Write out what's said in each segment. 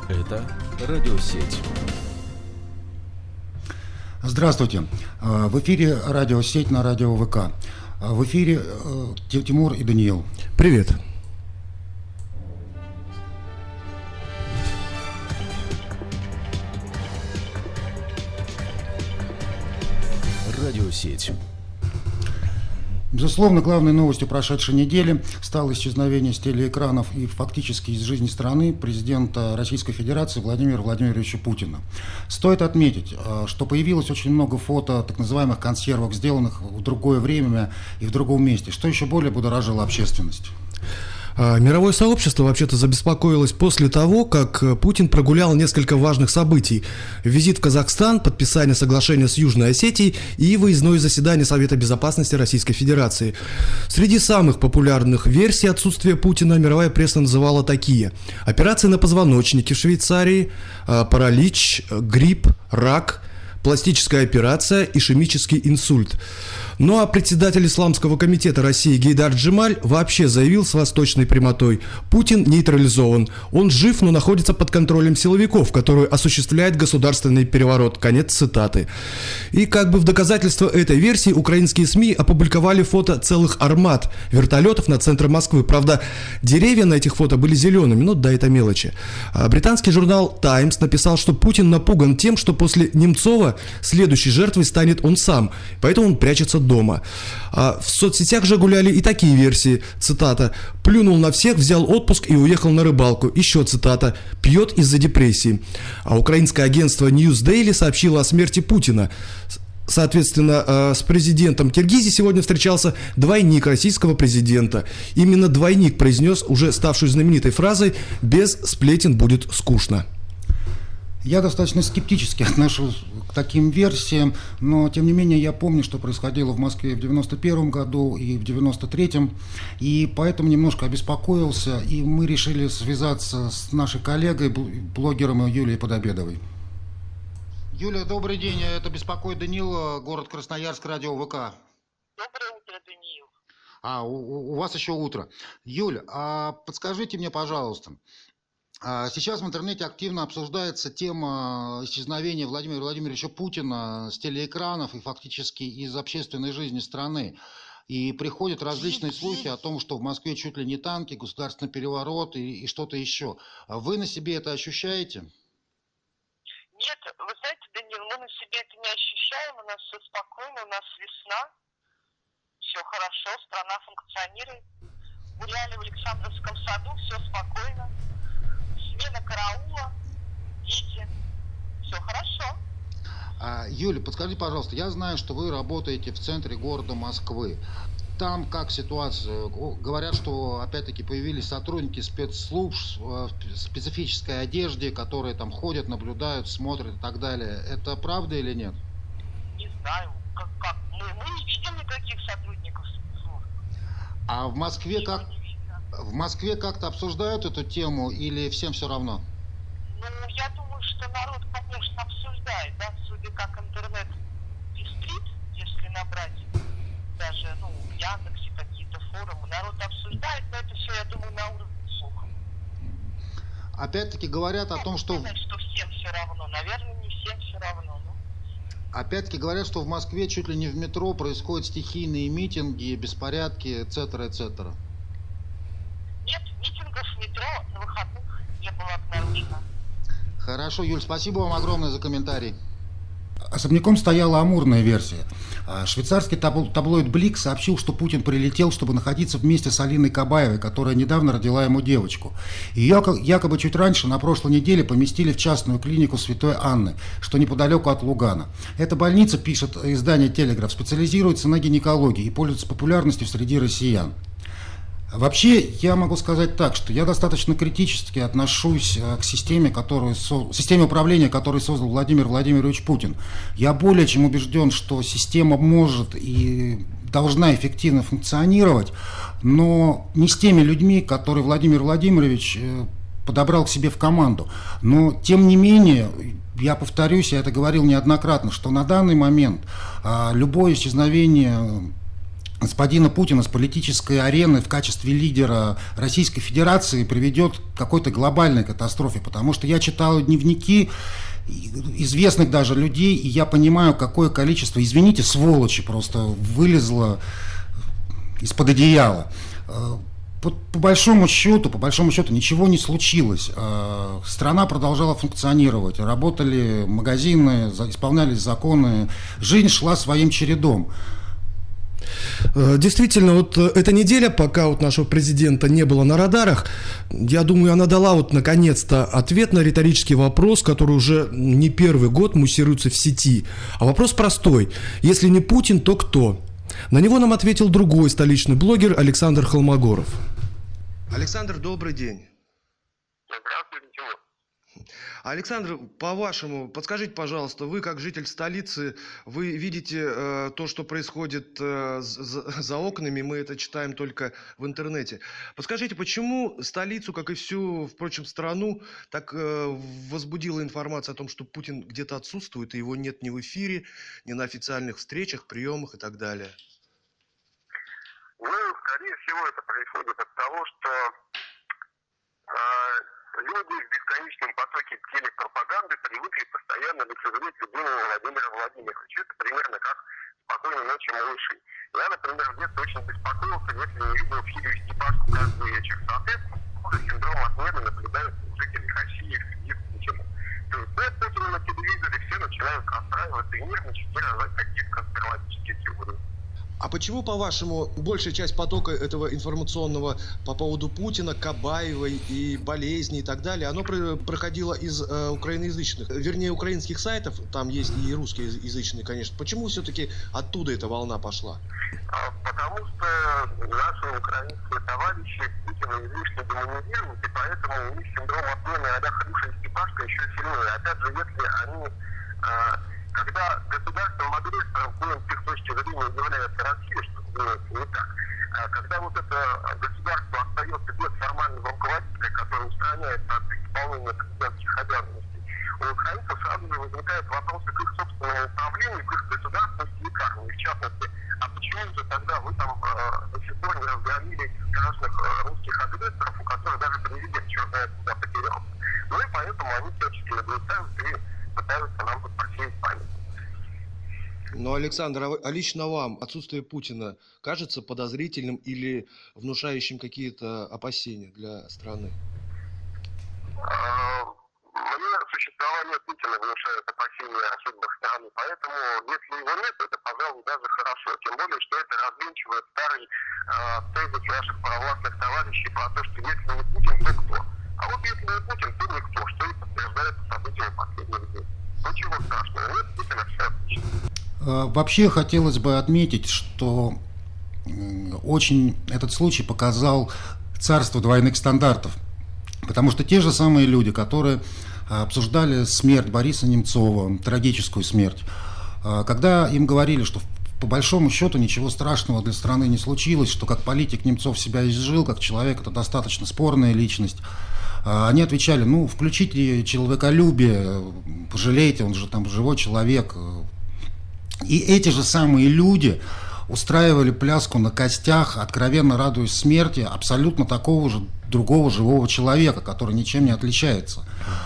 Это радиосеть. Здравствуйте. В эфире радиосеть на радио ВК. В эфире Тимур и Даниил. Привет. Радиосеть. Безусловно, главной новостью прошедшей недели стало исчезновение с телеэкранов и фактически из жизни страны президента Российской Федерации Владимира Владимировича Путина. Стоит отметить, что появилось очень много фото так называемых консервок, сделанных в другое время и в другом месте, что еще более будоражило общественность. Мировое сообщество вообще-то забеспокоилось после того, как Путин прогулял несколько важных событий. Визит в Казахстан, подписание соглашения с Южной Осетией и выездное заседание Совета Безопасности Российской Федерации. Среди самых популярных версий отсутствия Путина мировая пресса называла такие: операции на позвоночнике в Швейцарии, паралич, грипп, рак, пластическая операция, ишемический инсульт. Ну а председатель Исламского комитета России Гейдар Джемаль вообще заявил с восточной прямотой: Путин нейтрализован, он жив, но находится под контролем силовиков, которые осуществляют государственный переворот. Конец цитаты. И как бы в доказательство этой версии украинские СМИ опубликовали фото целых армат вертолетов над центром Москвы. Правда, деревья на этих фото были зелеными, но да, это мелочи. Британский журнал «Таймс» написал, что Путин напуган тем, что после Немцова следующей жертвой станет он сам, поэтому он прячется дома. В соцсетях же гуляли и такие версии. Цитата: «Плюнул на всех, взял отпуск и уехал на рыбалку». Еще цитата: «Пьет из-за депрессии». А украинское агентство News Daily сообщило о смерти Путина. Соответственно, с президентом Киргизии сегодня встречался двойник российского президента. Именно двойник произнес уже ставшую знаменитой фразой: «Без сплетен будет скучно». Я достаточно скептически отношусь к таким версиям, но тем не менее я помню, что происходило в Москве в 91 году и в 93-м, и поэтому немножко обеспокоился, и мы решили связаться с нашей коллегой, блогером Юлией Подобедовой. Юлия, добрый день, это беспокоит Даниил, город Красноярск, радио ВК. Доброе утро, Даниил. У вас еще утро. Юля, подскажите мне, пожалуйста, сейчас в интернете активно обсуждается тема исчезновения Владимира Владимировича Путина с телеэкранов и фактически из общественной жизни страны. И приходят различные слухи о том, что в Москве чуть ли не танки, государственный переворот и что-то еще. Вы на себе это ощущаете? Нет, вы знаете, Даниил, мы на себе это не ощущаем, у нас все спокойно, у нас весна, все хорошо, страна функционирует. Гуляли в Александровском саду, все спокойно. Смена караула, дети, все хорошо. Юля, подскажите, пожалуйста, я знаю, что вы работаете в центре города Москвы. Там как ситуация? Говорят, что опять-таки появились сотрудники спецслужб в специфической одежде, которые там ходят, наблюдают, смотрят и так далее. Это правда или нет? Не знаю, как? Мы не видим никаких сотрудников спецслужб. А в Москве как? В Москве как-то обсуждают эту тему или всем все равно? Ну, я думаю, что народ, конечно, обсуждает, да, судя как интернет пестрит, если набрать даже, в Яндексе какие-то форумы, народ обсуждает, но это все, я думаю, на уровне слуха. Опять-таки говорят о том, что... Что всем все равно, наверное, не всем все равно, Опять-таки говорят, что в Москве чуть ли не в метро происходят стихийные митинги, беспорядки, etc. Нет, митингов в метро на выходных не было обнаружено. Хорошо, Юль, спасибо вам огромное за комментарий. Особняком стояла амурная версия. Швейцарский таблоид «Блик» сообщил, что Путин прилетел, чтобы находиться вместе с Алиной Кабаевой, которая недавно родила ему девочку. Ее якобы чуть раньше, на прошлой неделе, поместили в частную клинику Святой Анны, что неподалеку от Лугана. Эта больница, пишет издание «Телеграф», специализируется на гинекологии и пользуется популярностью среди россиян. Вообще, я могу сказать так, что я достаточно критически отношусь к системе управления, которую создал Владимир Владимирович Путин. Я более чем убежден, что система может и должна эффективно функционировать, но не с теми людьми, которые Владимир Владимирович подобрал к себе в команду. Но, тем не менее, я повторюсь, я это говорил неоднократно, что на данный момент любое исчезновение господина Путина с политической арены в качестве лидера Российской Федерации приведет к какой-то глобальной катастрофе, потому что я читал дневники известных даже людей, и я понимаю, какое количество, извините, сволочи просто вылезло из-под одеяла. По большому счету ничего не случилось. Страна продолжала функционировать, работали магазины, исполнялись законы, жизнь шла своим чередом. Действительно, вот эта неделя, пока вот нашего президента не было на радарах, я думаю, она дала вот наконец-то ответ на риторический вопрос, который уже не первый год муссируется в сети. А вопрос простой. Если не Путин, то кто? На него нам ответил другой столичный блогер Александр Холмогоров. Александр, добрый день. Здравствуйте, Тимур. Александр, по-вашему, подскажите, пожалуйста, вы как житель столицы, вы видите то, что происходит за окнами, мы это читаем только в интернете. Подскажите, почему столицу, как и всю, впрочем, страну, так возбудила информация о том, что Путин где-то отсутствует, и его нет ни в эфире, ни на официальных встречах, приемах и так далее? Ну, скорее всего, это происходит от того, что люди в бесконечном потоке телепропаганды привыкли постоянно лицезреть любимого Владимира Владимировича. Это примерно как «Спокойной ночи, малыши». Я, например, в детстве очень беспокоился, если не видел Филию Степашку каждый вечер. Соответственно, синдром отмены наблюдается у жителей России в связи с Путиным. То есть, Путина на телевизоре все начинают расстраиваться и нервничать и рожать какие-то конспирологические теории. А почему, по-вашему, большая часть потока этого информационного по поводу Путина, Кабаевой и болезни и так далее, оно проходило из украиноязычных, вернее, украинских сайтов, там есть и русскоязычные, конечно. Почему все-таки оттуда эта волна пошла? Потому что наши украинские товарищи Путина излишне демонизируют, и поэтому у них синдром отмены а-ля Хрюша и Степашка еще сильнее. Опять же, если они... Когда государством агрессором с их точки зрения является Россия, что становится не так, когда вот это государство остается без формального руководителя, который устраняется от исполнения президентских обязанностей, у украинцев сразу же возникают вопросы к их собственному управлению, к их государственности и карме. В частности, а почему же тогда вы там до сих пор не разгромили страшных русских агрессоров, у которых даже президент черт знает куда потерялся? Ну и поэтому они всячески нагнетают и пытаются нам подпортить память. Но, Александр, а лично вам отсутствие Путина кажется подозрительным или внушающим какие-то опасения для страны? Мне существование Путина внушает опасения о судьбах страны, поэтому если его нет, это, пожалуй, даже хорошо. Тем более, что это развенчивает старый тезис наших провластных товарищей про то, что если не Путин, то кто? А вот если не Путин, то никто, что и подтверждается событиями последних дней. Ничего страшного, нет Путина, все отлично. Вообще хотелось бы отметить, что очень этот случай показал царство двойных стандартов. Потому что те же самые люди, которые обсуждали смерть Бориса Немцова, трагическую смерть, когда им говорили, что по большому счету ничего страшного для страны не случилось, что как политик Немцов себя изжил, как человек это достаточно спорная личность, они отвечали: ну, включите человеколюбие, пожалейте, он же там живой человек. И эти же самые люди устраивали пляску на костях, откровенно радуясь смерти абсолютно такого же другого живого человека, который ничем не отличается.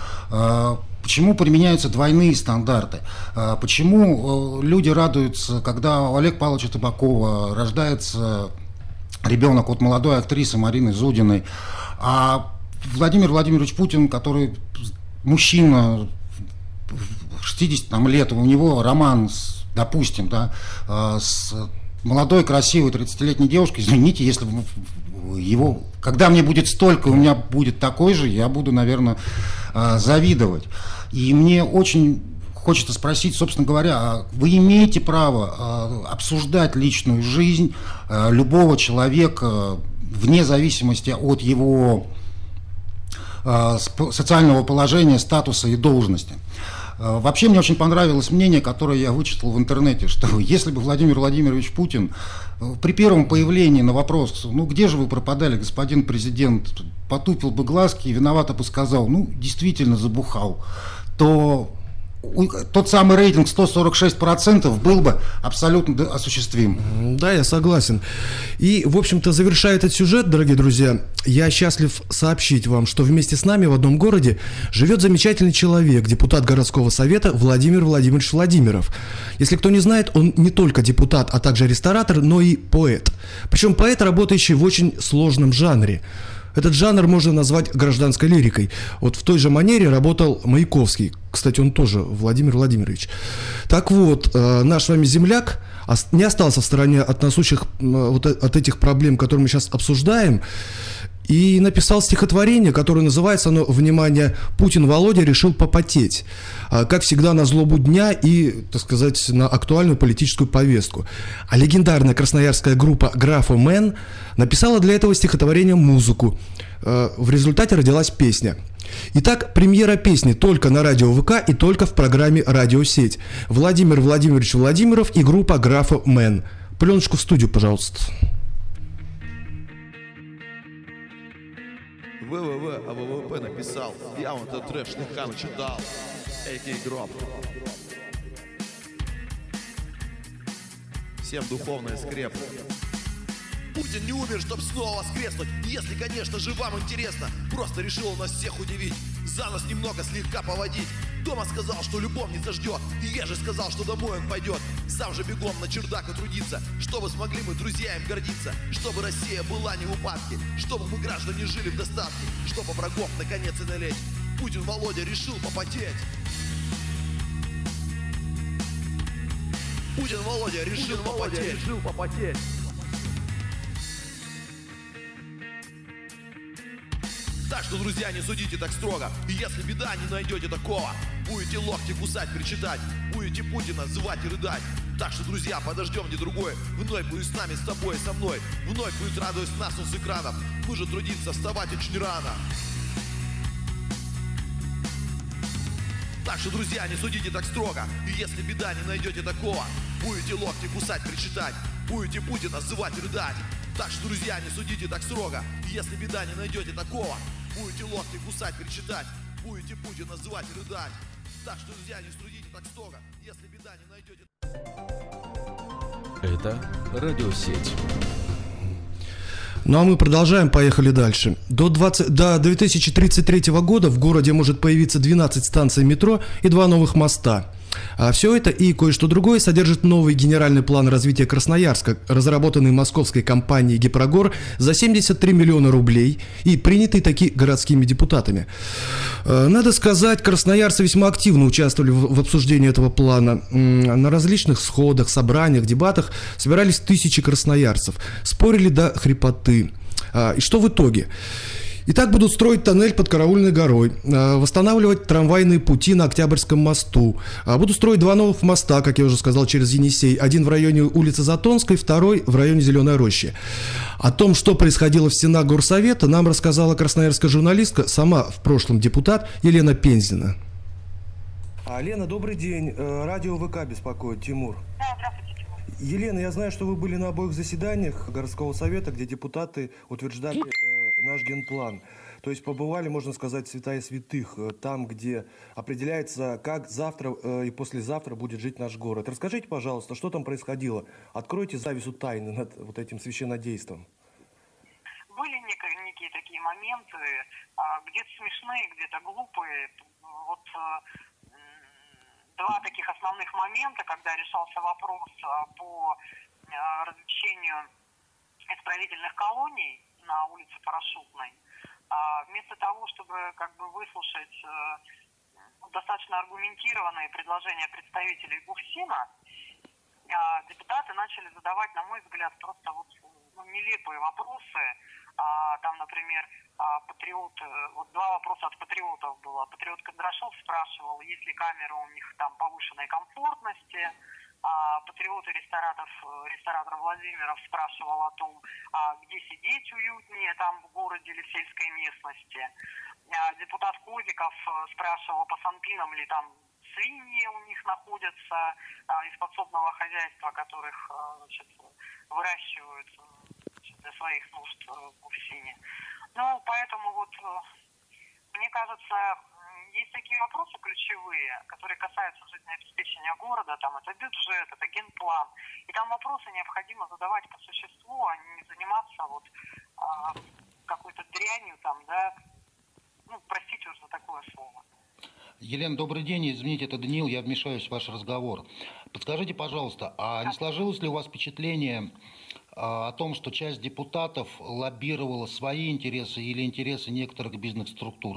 Почему применяются двойные стандарты? Почему люди радуются, когда у Олега Павловича Табакова рождается ребенок от молодой актрисы Марины Зудиной, а Владимир Владимирович Путин, который мужчина 60 лет, у него роман допустим, с молодой, красивой 30-летней девушкой, извините, если его, когда мне будет столько, у меня будет такой же, я буду, наверное, завидовать. И мне очень хочется спросить, собственно говоря, вы имеете право обсуждать личную жизнь любого человека вне зависимости от его социального положения, статуса и должности? Вообще мне очень понравилось мнение, которое я вычитал в интернете, что если бы Владимир Владимирович Путин при первом появлении на вопрос, ну где же вы пропадали, господин президент, потупил бы глазки и виновато бы сказал, ну действительно забухал, то тот самый рейтинг 146% был бы абсолютно осуществим. Да, я согласен. И, в общем-то, завершая этот сюжет, дорогие друзья, я счастлив сообщить вам, что вместе с нами в одном городе живет замечательный человек, депутат городского совета Владимир Владимирович Владимиров. Если кто не знает, он не только депутат, а также ресторатор, но и поэт. Причем поэт, работающий в очень сложном жанре. Этот жанр можно назвать гражданской лирикой. Вот в той же манере работал Маяковский. Кстати, он тоже Владимир Владимирович. Так вот, наш с вами земляк не остался в стороне от насущих от этих проблем, которые мы сейчас обсуждаем, и написал стихотворение, которое называется, оно, внимание, «Путин Володя решил попотеть». Как всегда, на злобу дня и, так сказать, на актуальную политическую повестку. А легендарная красноярская группа «Графомэн» написала для этого стихотворения музыку. В результате родилась песня. Итак, премьера песни только на радио ВК и только в программе «Радиосеть». Владимир Владимирович Владимиров и группа «Графомэн». Пленочку в студию, пожалуйста. ВВВ, а ВВП написал. Я вон этот трэш слегка начитал. Эй, гроб. Всем духовная скрепа. Путин не умер, чтоб снова воскреснуть. Если, конечно же, вам интересно. Просто решил он нас всех удивить. За нас немного слегка поводить. Дома сказал, что любовница ждет. И я же сказал, что домой он пойдет. Сам же бегом на чердак утрудиться. Чтобы смогли мы, друзья, им гордиться. Чтобы Россия была не в упадке. Чтобы мы, граждане, жили в достатке. Чтобы врагов наконец и налечь. Путин Володя решил попотеть. Путин Володя решил попотеть. Так что, друзья, не судите так строго. И если беда, не найдете такого. Будете локти кусать, причитать. Будете Путина звать и рыдать. Так что, друзья, подождем не другой. Вновь будет с нами, с тобой и со мной. Вновь будет радость нас он с экранов. Мы же трудиться, вставать очень рано. Так что, друзья, не судите так строго. И если беда, не найдете такого. Будете локти кусать, причитать. Будете Путина звать и рыдать. Так что, друзья, не судите так строго. И если беда, не найдете такого. Будете локти кусать, кричать, будете Путина звать и рыдать. Так что, друзья, не судите так строго. Если беда, не найдете... Это радиосеть. Ну а мы продолжаем, поехали дальше. До 2033 года в городе может появиться 12 станций метро и 2 новых моста. А все это и кое-что другое содержит новый генеральный план развития Красноярска, разработанный московской компанией «Гипрогор» за 73 миллиона рублей и принятый таки городскими депутатами. Надо сказать, красноярцы весьма активно участвовали в обсуждении этого плана. На различных сходах, собраниях, дебатах собирались тысячи красноярцев, спорили до хрипоты. И что в итоге? Итак, будут строить тоннель под Караульной горой, восстанавливать трамвайные пути на Октябрьском мосту, будут строить 2 новых моста, как я уже сказал, через Енисей, один в районе улицы Затонской, второй в районе Зеленой рощи. О том, что происходило в стенах горсовета, нам рассказала красноярская журналистка, сама в прошлом депутат Елена Пензина. Лена, добрый день. Радио ВК беспокоит, Тимур. Да, здравствуйте, Тимур. Елена, я знаю, что вы были на обоих заседаниях городского совета, где депутаты утверждали наш генплан. То есть побывали, можно сказать, святая святых, там, где определяется, как завтра и послезавтра будет жить наш город. Расскажите, пожалуйста, что там происходило? Откройте завесу тайны над вот этим священнодейством. Были некие такие моменты, где-то смешные, где-то глупые. Вот 2 таких основных момента, когда решался вопрос по размещению исправительных колоний на улице Парашютной, вместо того, чтобы выслушать достаточно аргументированные предложения представителей ГУФСИНа, депутаты начали задавать, на мой взгляд, просто нелепые вопросы. Там, например, патриот, 2 вопроса от патриотов было. Патриот Кондрашов спрашивал, есть ли камеры у них там повышенной комфортности. Патриот и ресторатор Владимиров спрашивал о том, где сидеть уютнее, там в городе или в сельской местности. Депутат Козиков спрашивал, по санпинам ли там свиньи у них находятся из подсобного хозяйства, которых выращивают для своих нужд в ГУФСИНе. Ну, поэтому мне кажется, есть такие вопросы ключевые, которые касаются жизнеобеспечения города, там это бюджет, это генплан. И там вопросы необходимо задавать по существу, а не заниматься вот какой-то дрянью там, да, ну, простите уже за такое слово. Елена, добрый день. Извините, это Даниил, я вмешаюсь в ваш разговор. Подскажите, пожалуйста, а не сложилось ли у вас впечатление о том, что часть депутатов лоббировала свои интересы или интересы некоторых бизнес-структур?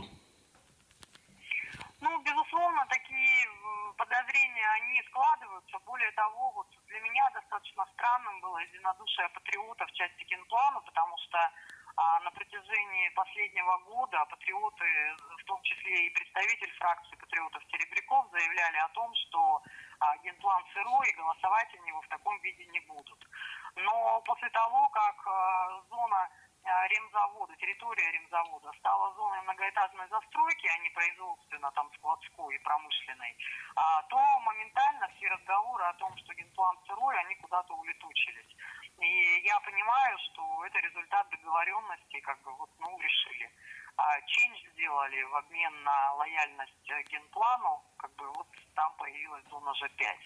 Ну, безусловно, такие подозрения, они складываются. Более того, вот для меня достаточно странным было единодушие патриотов в части генплана, потому что на протяжении последнего года патриоты, в том числе и представитель фракции патриотов Серебряков, заявляли о том, что генплан сырой и голосовать они его в таком виде не будут. Но после того, как зона ремзавода, территория ремзавода стала зоной многоэтажной застройки, а не производственно, там, складской и промышленной, то моментально все разговоры о том, что генплан сырой, они куда-то улетучились. И я понимаю, что это результат договоренности, как бы вот, ну, решили. Чейндж сделали в обмен на лояльность генплану, как бы вот там появилась зона Ж5.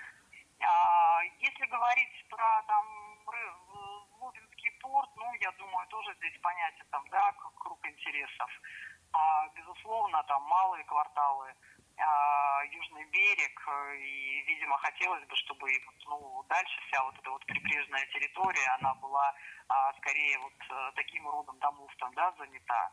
Если говорить про там Лубинский порт, ну, я думаю, тоже здесь понятие там, да, круг интересов. Безусловно, там малые кварталы, Южный берег, и, видимо, хотелось бы, чтобы ну, дальше вся вот эта вот прибрежная территория, она была скорее вот таким родом домов там, да, занята.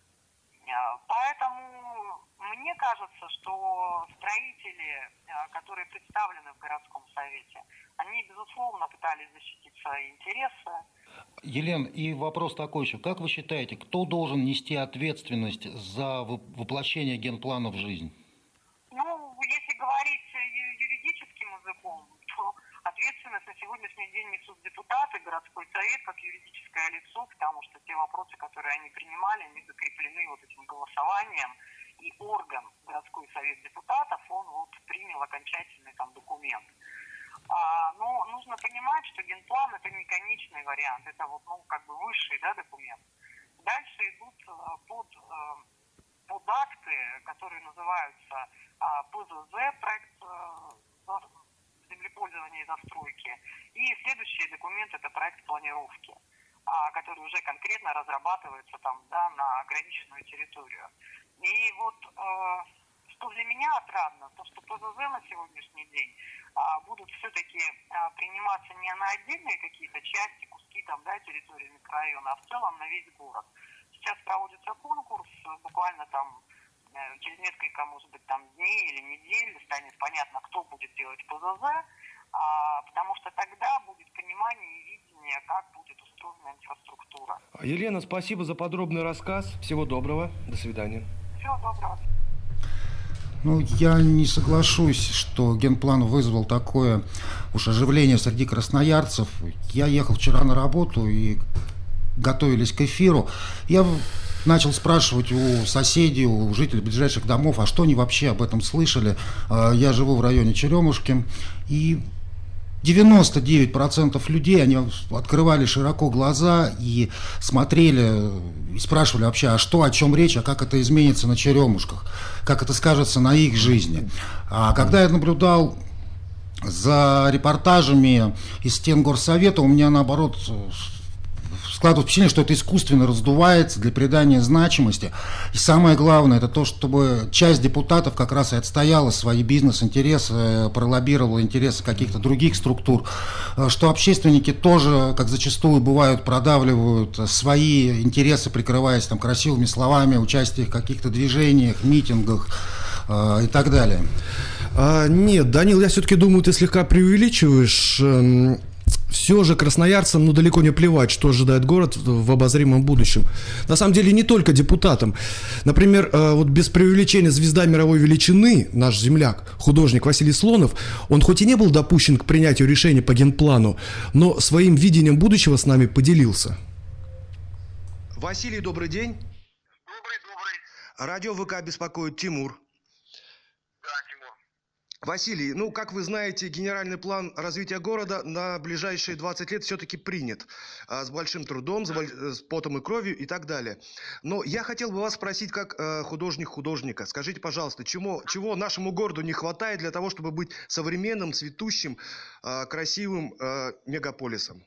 Поэтому мне кажется, что строители, которые представлены в городском совете, они, безусловно, пытались защитить свои интересы. Елена, и вопрос такой еще. Как вы считаете, кто должен нести ответственность за воплощение генплана в жизнь? Ну, если говорить юридическим языком, то ответственность на сегодняшний день несут депутаты, городской совет как юридическое лицо, потому что те вопросы, которые они принимали, они закреплены вот этим голосованием, и орган, городской совет депутатов, он вот принял окончательный там документ. Но нужно понимать, что генплан это не конечный вариант, это вот, ну, как бы высший, да, документ. Дальше идут под акты, которые называются ПЗЗ, проект землепользования и застройки. И следующий документ это проект планировки, который уже конкретно разрабатывается там, да, на ограниченную территорию. И вот что для меня отрадно, то что ПЗЗ на сегодняшний день будут все-таки приниматься не на отдельные какие-то части, куски там, да, территории микрорайона, а в целом на весь город. Сейчас проводится конкурс, буквально там через несколько, может быть, там дней или недель станет понятно, кто будет делать ПЗЗ, потому что тогда будет понимание и видение, как будет устроена инфраструктура. Елена, спасибо за подробный рассказ. Всего доброго. До свидания. Всего доброго. Ну, я не соглашусь, что генплан вызвал такое уж оживление среди красноярцев. Я ехал вчера на работу и готовились к эфиру. Я начал спрашивать у соседей, у жителей ближайших домов, а что они вообще об этом слышали. Я живу в районе Черемушки, и 99% людей, они открывали широко глаза и смотрели, и спрашивали вообще, а что, о чем речь, а как это изменится на Черемушках, как это скажется на их жизни. А когда я наблюдал за репортажами из стен горсовета, у меня, наоборот, складывается впечатление, что это искусственно раздувается для придания значимости. И самое главное, это то, чтобы часть депутатов как раз и отстояла свои бизнес-интересы, пролоббировала интересы каких-то других структур, что общественники тоже, как зачастую бывают, продавливают свои интересы, прикрываясь там красивыми словами, участие в каких-то движениях, митингах и так далее. Нет, Данил, я все-таки думаю, ты слегка преувеличиваешь. Все же красноярцам, ну, далеко не плевать, что ожидает город в обозримом будущем. На самом деле, не только депутатам. Например, вот без преувеличения звезда мировой величины, наш земляк, художник Василий Слонов, он хоть и не был допущен к принятию решения по генплану, но своим видением будущего с нами поделился. Василий, добрый день. Добрый. Радио ВК беспокоит Тимур. Да, Тимур. Василий, ну, как вы знаете, генеральный план развития города на ближайшие 20 лет все-таки принят. С большим трудом, с потом и кровью и так далее. Но я хотел бы вас спросить, как художник художника. Скажите, пожалуйста, чего нашему городу не хватает для того, чтобы быть современным, цветущим, красивым мегаполисом?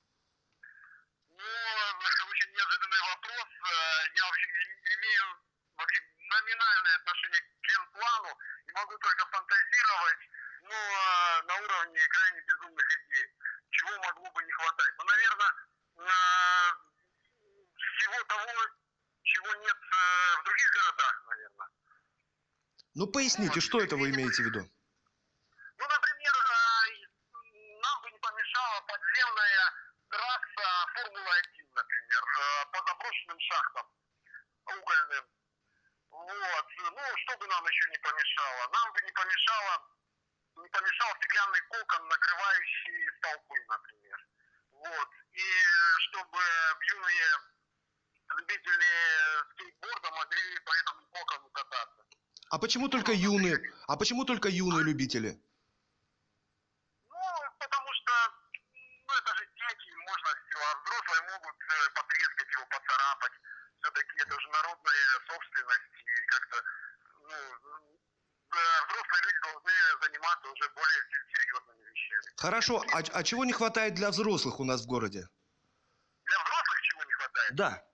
Ну, очень неожиданный вопрос. Я вообще имею вообще номинальное отношение к генплану и могу только фантазировать, но на уровне крайне безумных идей. Чего могло бы не хватать? Ну, наверное, всего того, чего нет в других городах, наверное. Ну, поясните, что это вы имеете в виду? Ну, например, нам бы не помешала подземная трасса Формулы-1, например, по заброшенным шахтам угольным. Вот. Ну, что бы нам еще не помешало? Нам бы не помешал стеклянный кокон, накрывающий столбы, например. Вот. И чтобы юные любители скейтборда могли по этому кокону кататься. А почему только юные любители? Ну, потому что, это же дети, им можно все, а взрослые могут потрескать его, поцарапать. Все-таки это же народная собственность, и как-то, взрослые люди должны заниматься уже более серьезными вещами. Хорошо, а чего не хватает для взрослых у нас в городе? Для взрослых чего не хватает? Да.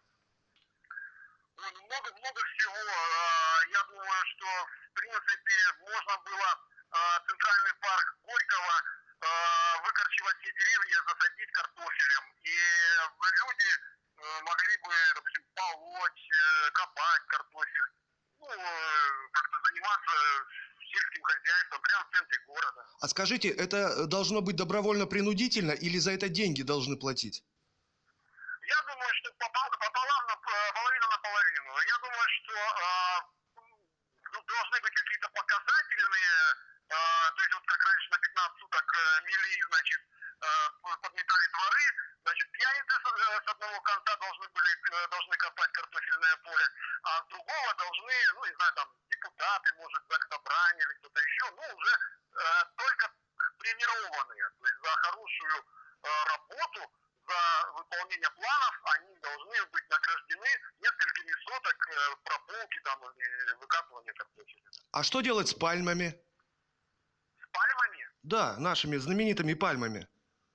Много всего. Я думаю, что, в принципе, можно было центральный парк Горького выкорчевать все деревья, засадить картофелем. И люди могли бы, допустим, полоть, копать картофель, как-то заниматься сельским хозяйством прямо в центре города. А скажите, это должно быть добровольно-принудительно или за это деньги должны платить? Я думаю, что пополам, половина на половину. Я думаю, что должны быть какие-то показательные, то есть вот как раньше на 15 суток мели, значит, подметали дворы, значит, пьяницы с одного конца должны копать картофельное поле, а с другого должны, не знаю, там, депутаты, может, за Ктобрань или кто-то еще, уже только премированные, то есть за хорошую работу, за выполнение планов, они должны быть награждены несколькими соток прополки там или выкапывания картофеля. А что делать с пальмами? С пальмами? Да, нашими знаменитыми пальмами.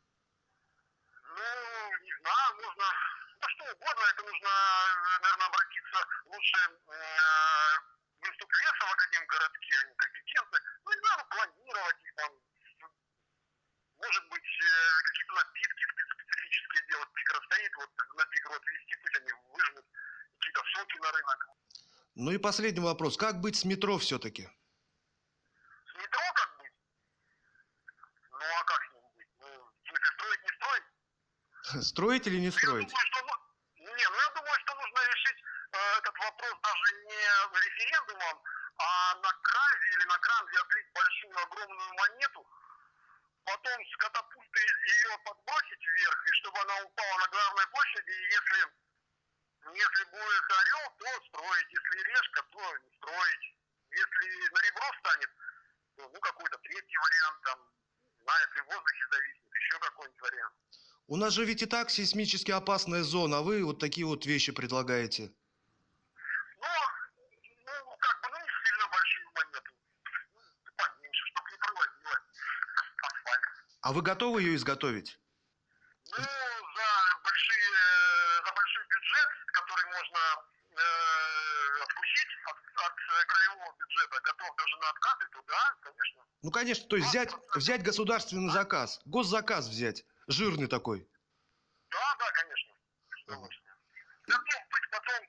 Не знаю, можно, что угодно, это нужно, наверное, обратиться лучше в институт леса в Академгородке, они компетентны, не знаю, планировать их там, может быть, какие-то напитки специфические делать, пик расстоит, вот на пик рот вести, пусть они выжмут какие-то соки на рынок. Ну и последний вопрос, как быть с метро все-таки? С метро как быть? А как с ним быть? В смысле, строить, не строить? Строить или не строить? Я думаю, что нужно решить этот вопрос даже не референдумом, а на кразе или на кранзе отлить большую, огромную монету, потом с катапульты ее подбросить вверх, и чтобы она упала на главной площади, и если будет орел, то строить, если решка, то не строить. Если на ребро встанет, то какой-то третий вариант, там, не знаю, если в воздухе зависнет, еще какой-нибудь вариант. У нас же ведь и так сейсмически опасная зона, а вы вот такие вот вещи предлагаете. Не сильно большую монету. Поменьше, чтобы не проводила асфальт. А вы готовы ее изготовить? За большой бюджет, который можно откусить от краевого бюджета, готов даже на откаты, то да, конечно. Конечно, то есть взять государственный заказ, госзаказ взять, жирный такой. Да, конечно. Готов быть потом,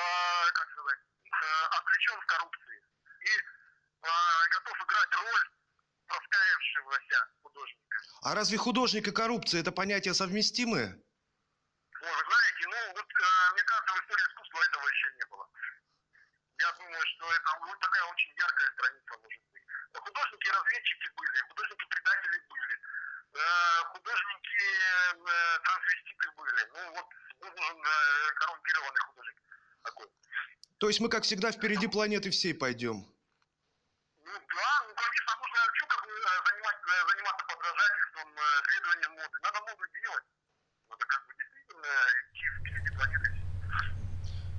облечен в коррупции. И готов играть роль раскаявшегося художника. А разве художник и коррупция это понятия совместимые? Вы знаете, мне кажется, в истории искусства этого еще не было. Я думаю, что это такая очень яркая страница может быть. Художники-разведчики были, художники-предатели были, художники-трансвеститы были. Нужен коррумпированный художник такой. То есть мы, как всегда, впереди планеты всей пойдем? Конечно,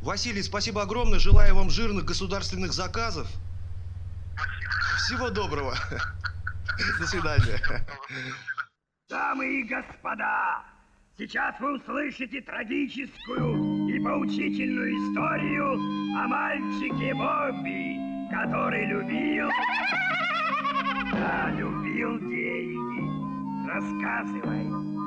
Василий, спасибо огромное. Желаю вам жирных государственных заказов. Всего доброго. До свидания. Дамы и господа, сейчас вы услышите трагическую и поучительную историю о мальчике Бобби, который любил деньги. Рассказывай.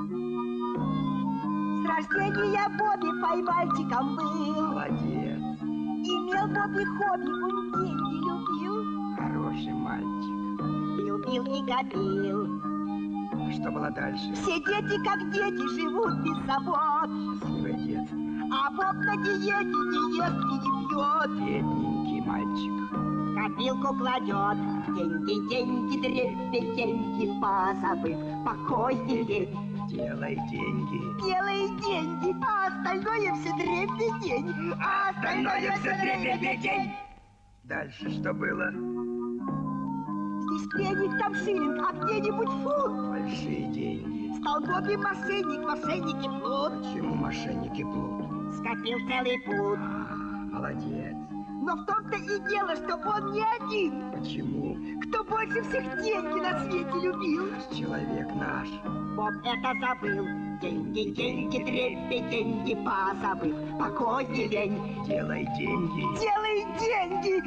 С рождения Бобби мальчиком был. Молодец. Имел Бобби хобби, он деньги любил. Хороший мальчик. Любил и копил. А что было дальше? Все дети, как дети, живут без забот. Счастливое детство. А Боб на диете не ест и не пьет. Бедненький мальчик. Копилку кладет. Деньги, деньги, дребедь, деньги, позабыв покой и лень. Делай деньги. Делай деньги, а остальное все дребедень. А остальное все дребедень. Дальше что было? Здесь пфениг, там шиллинг, а где-нибудь фунт. Большие деньги. Стал Бобби мошенник, мошенники плут. Почему мошенники плут? Скопил целый пуд. Молодец. Но в том-то и дело, что он не один. Почему? Кто больше всех деньги на свете любил? Человек наш. Боб это забыл. Деньги, деньги, дребедень, деньги, позабыл покой и лень. Делай деньги. Делай деньги.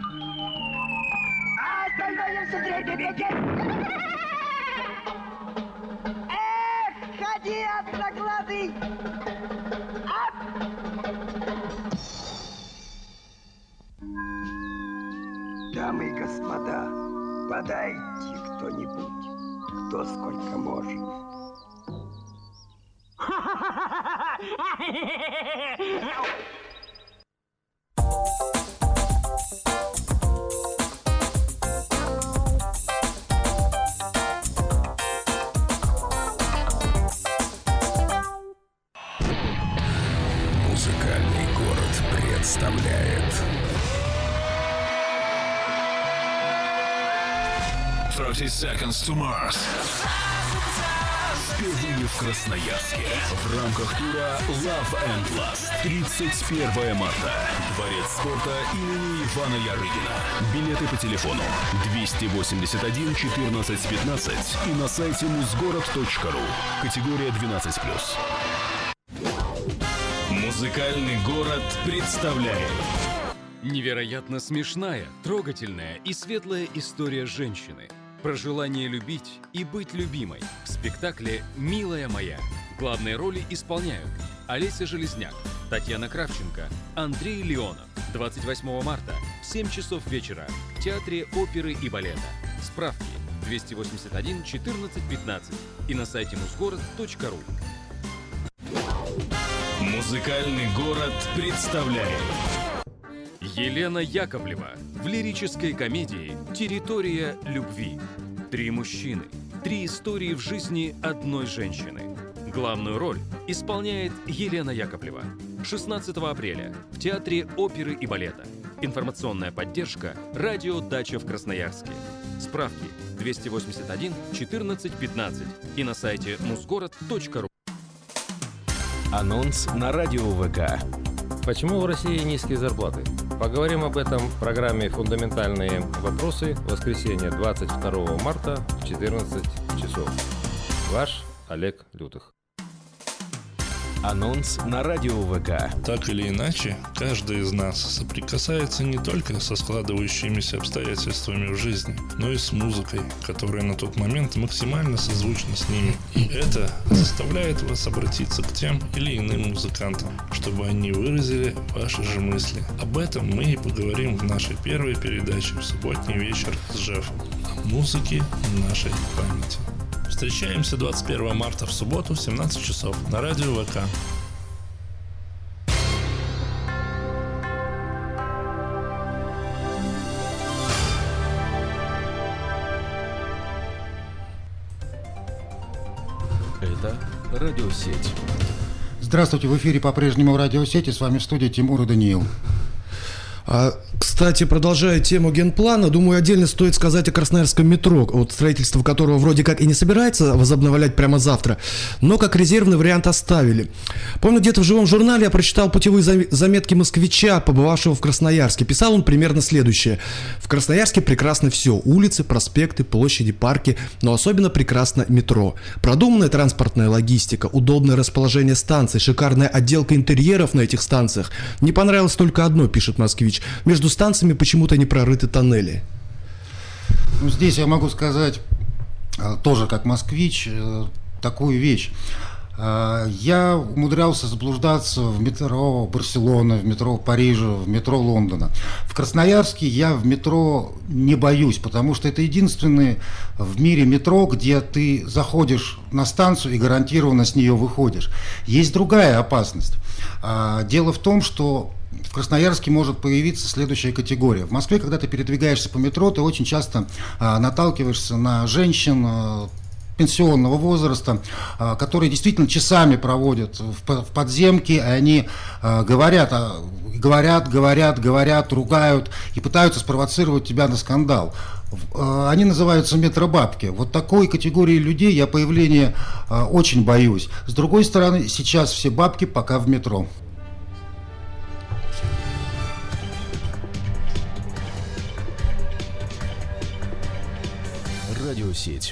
А остальное все дребедень. Эх, ходи, одноглазый. Дамы и господа, подайте кто-нибудь, кто сколько может. Музыкальный город представляет 30 Seconds to Mars. Впервые в Красноярске. В рамках тура Love and Lust. 31 марта. Дворец спорта имени Ивана Ярыгина. Билеты по телефону 281 14 15 и на сайте muzgorod.ru. Категория 12+. Музыкальный город представляет невероятно смешная, трогательная и светлая история женщины. Про желание любить и быть любимой в спектакле «Милая моя». Главные роли исполняют Олеся Железняк, Татьяна Кравченко, Андрей Леонов. 28 марта в 7 часов вечера в Театре оперы и балета. Справки 281 14 15 и на сайте muzgorod.ru. Музыкальный город представляет Елена Яковлева в лирической комедии «Территория любви». 3 мужчины, 3 истории в жизни одной женщины. Главную роль исполняет Елена Яковлева. 16 апреля в Театре оперы и балета. Информационная поддержка «Радио Дача» в Красноярске. Справки 281 14 15 и на сайте muzgorod.ru. Анонс на радио ВК. Почему в России низкие зарплаты? Поговорим об этом в программе «Фундаментальные вопросы» в воскресенье 22 марта в 14 часов. Ваш Олег Лютых. Анонс на радио ВК. Так или иначе, каждый из нас соприкасается не только со складывающимися обстоятельствами в жизни, но и с музыкой, которая на тот момент максимально созвучна с ними. И это заставляет вас обратиться к тем или иным музыкантам, чтобы они выразили ваши же мысли. Об этом мы и поговорим в нашей первой передаче в субботний вечер с Джеффом. О музыке нашей памяти. Встречаемся 21 марта в субботу в 17 часов на радио ВК. Это радиосеть. Здравствуйте, в эфире по-прежнему радиосети. С вами в студии Тимур и Даниил. Кстати, продолжая тему генплана, думаю, отдельно стоит сказать о Красноярском метро, вот строительство которого вроде как и не собирается возобновлять прямо завтра, но как резервный вариант оставили. Помню, где-то в живом журнале я прочитал путевые заметки москвича, побывавшего в Красноярске. Писал он примерно следующее. В Красноярске прекрасно все. Улицы, проспекты, площади, парки, но особенно прекрасно метро. Продуманная транспортная логистика, удобное расположение станций, шикарная отделка интерьеров на этих станциях. Не понравилось только одно, пишет москвич. Между станциями почему-то не прорыты тоннели. Ну, здесь я могу сказать, тоже как москвич, такую вещь. Я умудрялся заблуждаться в метро Барселоны, в метро Парижа, в метро Лондона. В Красноярске я в метро не боюсь, потому что это единственное в мире метро, где ты заходишь на станцию и гарантированно с нее выходишь. Есть другая опасность. Дело в том, что в Красноярске может появиться следующая категория. В Москве, когда ты передвигаешься по метро, ты очень часто наталкиваешься на женщин пенсионного возраста, которые действительно часами проводят в подземке, и они говорят, ругают и пытаются спровоцировать тебя на скандал. Они называются метробабки. Вот такой категории людей я появления очень боюсь. С другой стороны, сейчас все бабки пока в метро. Радиосеть.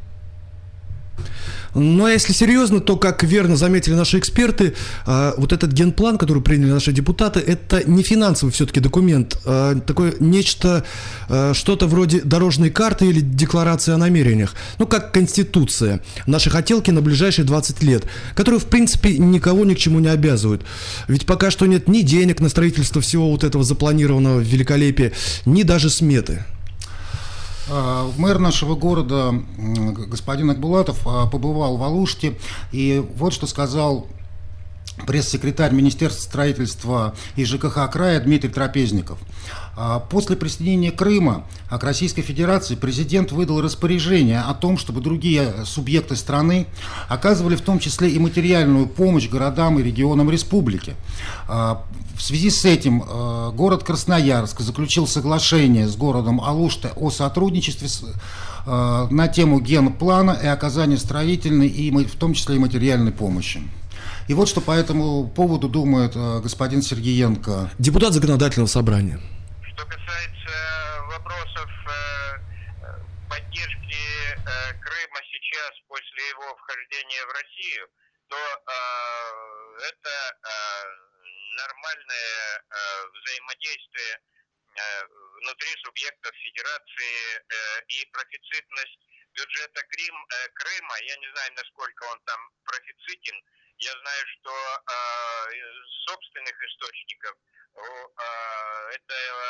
Ну, а если серьезно, то, как верно заметили наши эксперты, вот этот генплан, который приняли наши депутаты, это не финансовый все-таки документ, такое нечто, что-то вроде дорожной карты или декларации о намерениях, ну, как Конституция, наши хотелки на ближайшие 20 лет, которые, в принципе, никого ни к чему не обязывают. Ведь пока что нет ни денег на строительство всего вот этого запланированного великолепия, ни даже сметы. Мэр нашего города, господин Акбулатов, побывал в Алуште, и вот что сказал пресс-секретарь Министерства строительства и ЖКХ края Дмитрий Трапезников. После присоединения Крыма к Российской Федерации президент выдал распоряжение о том, чтобы другие субъекты страны оказывали в том числе и материальную помощь городам и регионам республики. В связи с этим город Красноярск заключил соглашение с городом Алушта о сотрудничестве на тему генплана и оказания строительной и в том числе и материальной помощи. И вот что по этому поводу думает господин Сергеенко, депутат Законодательного собрания. Что касается вопросов поддержки Крыма сейчас, после его вхождения в Россию, то это нормальное взаимодействие внутри субъектов Федерации и профицитность бюджета Крыма, я не знаю, насколько он там профицитен, я знаю, что из собственных источников у этого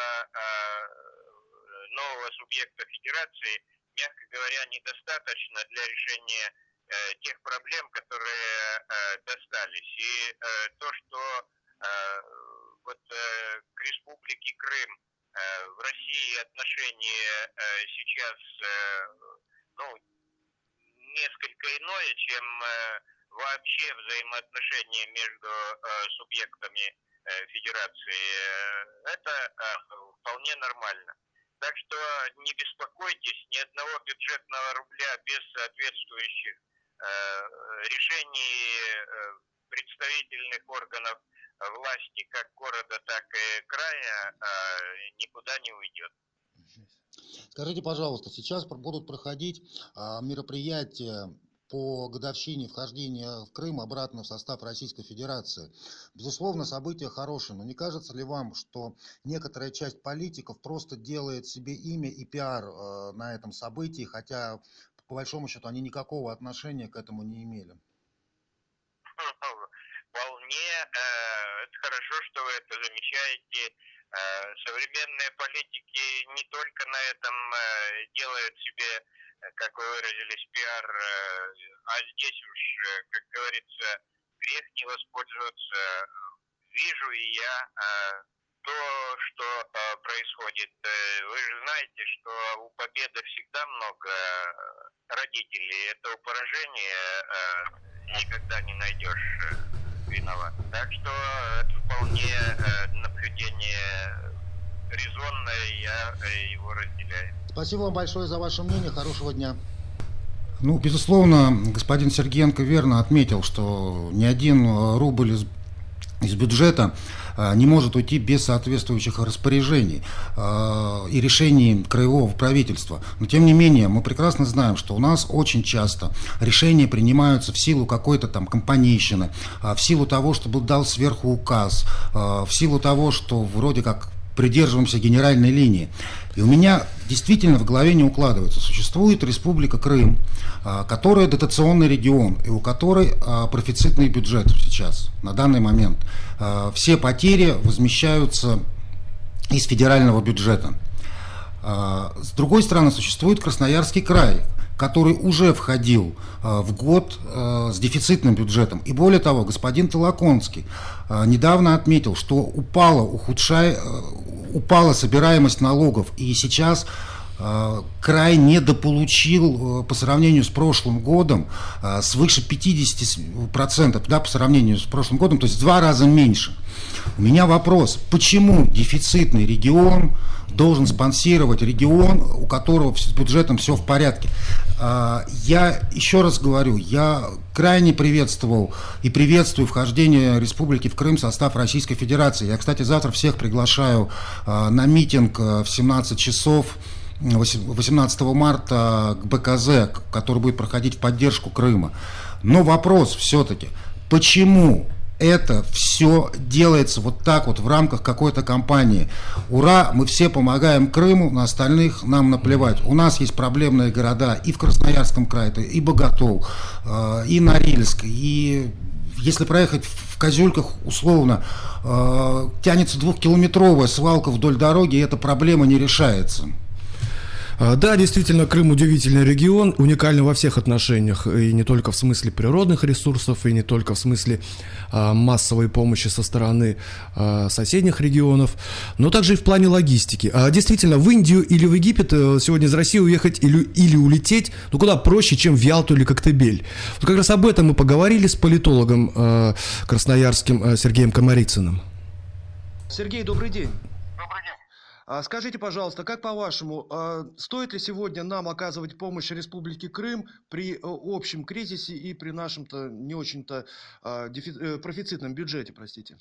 нового субъекта Федерации, мягко говоря, недостаточно для решения тех проблем, которые достались. И то, что вот к Республике Крым в России отношение сейчас несколько иное, чем вообще взаимоотношения между субъектами Федерации, это вполне нормально. Так что не беспокойтесь, ни одного бюджетного рубля без соответствующих решений представительных органов власти как города, так и края никуда не уйдет. Скажите, пожалуйста, сейчас будут проходить мероприятия по годовщине вхождения в Крым обратно в состав Российской Федерации. Безусловно, событие хорошее, но не кажется ли вам, что некоторая часть политиков просто делает себе имя и пиар на этом событии, хотя, по большому счету, они никакого отношения к этому не имели? Вполне. Это хорошо, что вы это замечаете. Современные политики не только на этом делают себе, как вы выразились, пиар, а здесь уж, как говорится, грех не воспользоваться. Вижу и я то, что происходит. Вы же знаете, что у победы всегда много родителей. Это у поражения никогда не найдешь виноват. Так что это вполне наблюдение резонное, и я его разделяю. Спасибо вам большое за ваше мнение. Хорошего дня. Ну, безусловно, господин Сергеенко верно отметил, что ни один рубль из бюджета не может уйти без соответствующих распоряжений и решений краевого правительства. Но, тем не менее, мы прекрасно знаем, что у нас очень часто решения принимаются в силу какой-то там компанейщины, в силу того, что был дал сверху указ, в силу того, что вроде как придерживаемся генеральной линии. И у меня действительно в голове не укладывается. Существует Республика Крым, которая дотационный регион, и у которой профицитный бюджет сейчас, на данный момент. Все потери возмещаются из федерального бюджета. С другой стороны, существует Красноярский край, который уже входил в год с дефицитным бюджетом. И более того, господин Толоконский недавно отметил, что упала собираемость налогов, и сейчас край недополучил по сравнению с прошлым годом свыше 50%, да, по сравнению с прошлым годом, то есть в 2 раза меньше. У меня вопрос, почему дефицитный регион должен спонсировать регион, у которого с бюджетом все в порядке? Я еще раз говорю, я крайне приветствовал и приветствую вхождение республики в Крым в состав Российской Федерации. Я, кстати, завтра всех приглашаю на митинг в 17 часов 18 марта к БКЗ, который будет проходить в поддержку Крыма. Но вопрос все-таки, почему это все делается вот так вот в рамках какой-то кампании? Ура, мы все помогаем Крыму, на остальных нам наплевать. У нас есть проблемные города и в Красноярском крае, и Боготол, и Норильск, и если проехать в Козюльках, условно, тянется 2-километровая свалка вдоль дороги, и эта проблема не решается. Да, действительно, Крым удивительный регион, уникальный во всех отношениях, и не только в смысле природных ресурсов, и не только в смысле массовой помощи со стороны соседних регионов, но также и в плане логистики. Действительно, в Индию или в Египет сегодня из России уехать или улететь, ну, куда проще, чем в Ялту или Коктебель. Вот как раз об этом мы поговорили с политологом красноярским Сергеем Комарицыным. Сергей, добрый день. Скажите, пожалуйста, как по-вашему, стоит ли сегодня нам оказывать помощь Республике Крым при общем кризисе и при нашем-то не очень-то профицитном бюджете, простите?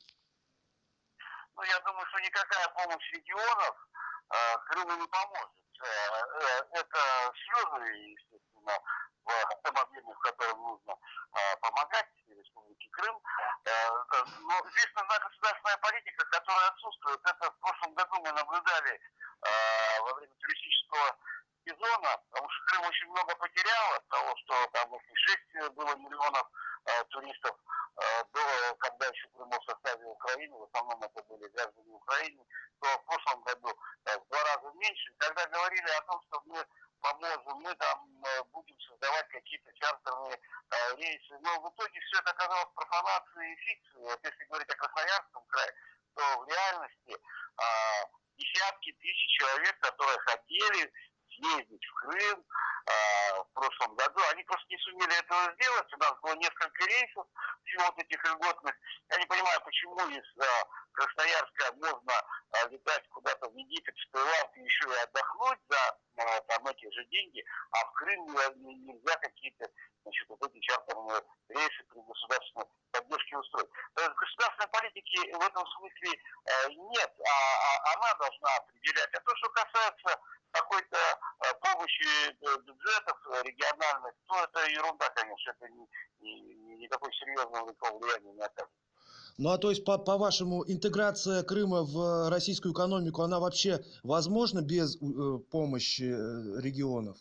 Ну, я думаю, что никакая помощь регионов Крыму не поможет. Это слезы, естественно, в том объеме, в котором нужно помогать Республике Крым. Но здесь нужна государственная политика, которая отсутствует. Это в прошлом году мы наблюдали во время туристического сезона, потому что Крым очень много потерял от того, что там их 6 было миллионов туристов, когда еще Крым был в составе Украины, в основном это были граждане Украины, то в прошлом году в 2 раза меньше. Когда говорили о том, что мы поможем, мы там будем создавать какие-то чартерные рейсы. Но в итоге все это оказалось профанацией и фикцией. Вот если говорить о Красноярском крае, то в реальности десятки тысяч человек, которые хотели съездить в Крым в прошлом году, они просто не сумели этого сделать. У нас было несколько рейсов всего вот этих льготных. Я не понимаю, почему из Красноярска можно летать куда-то в Египет, в Таиланд и еще и отдохнуть за там эти же деньги, а в Крым нельзя какие-то, значит, вот эти чартерные рейсы при государственной поддержке устроить. Государственной политики в этом смысле нет, она должна определять. А то, что касается какой-то помощи бюджетов региональных, то это ерунда, конечно, это никакой серьезного влияния не оказывает. Ну, а то есть, по-вашему, интеграция Крыма в российскую экономику, она вообще возможна без помощи регионов?